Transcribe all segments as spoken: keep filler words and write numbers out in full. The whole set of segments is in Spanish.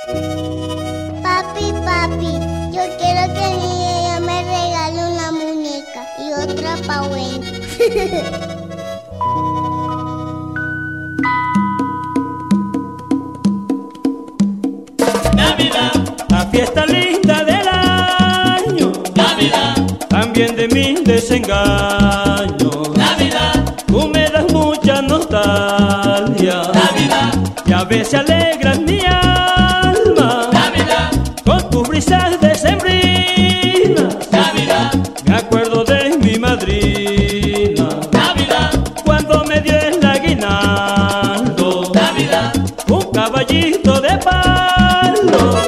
Papi, papi, yo quiero que mi niña me regale una muñeca y otra pa' Wendy. Navidad, la fiesta linda del año, Navidad, también de mis desengaños. Navidad, Tú me das mucha nostalgia, Navidad, y a veces alegras mi alma, Navidad, con tus brisas decembrinas. Navidad, Me acuerdo de mi madrina, Navidad, cuando me dio el aguinaldo, Navidad, un caballito de palo.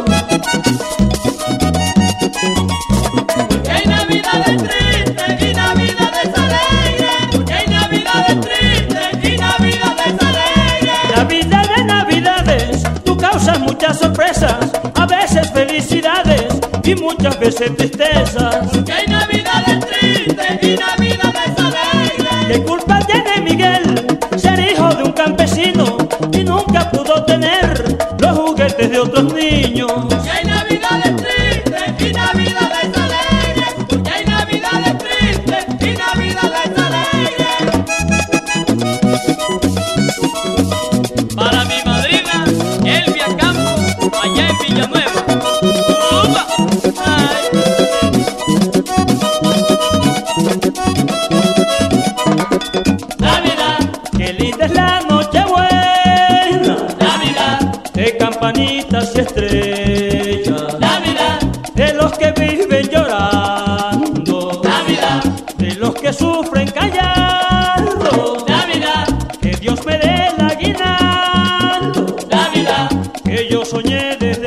porque hay navidades tristes y navidades alegres, porque hay navidades tristes y navidades alegres. Navidad de navidades, tú causas muchas sorpresas, a veces felicidades y muchas veces tristezas. Porque hay navidades tristes y navidades alegres. ¿Qué culpa tiene Miguel ser hijo de un campesino y nunca pudo tener los juguetes de otros niños? Porque hay navidades tristes y navidades alegres. Porque hay navidades tristes y navidades alegres. Para mi madrina, Elvia Campo, allá en Villanueva. ¡Upa! ¡Ay! Navidad, Qué linda es la noche buena, Navidad, de campanitas y estrellas, Navidad, de los que viven llorando, Navidad, de los que sufren callando. Navidad, Que Dios me dé el aguinaldo Navidad, que yo soñé desde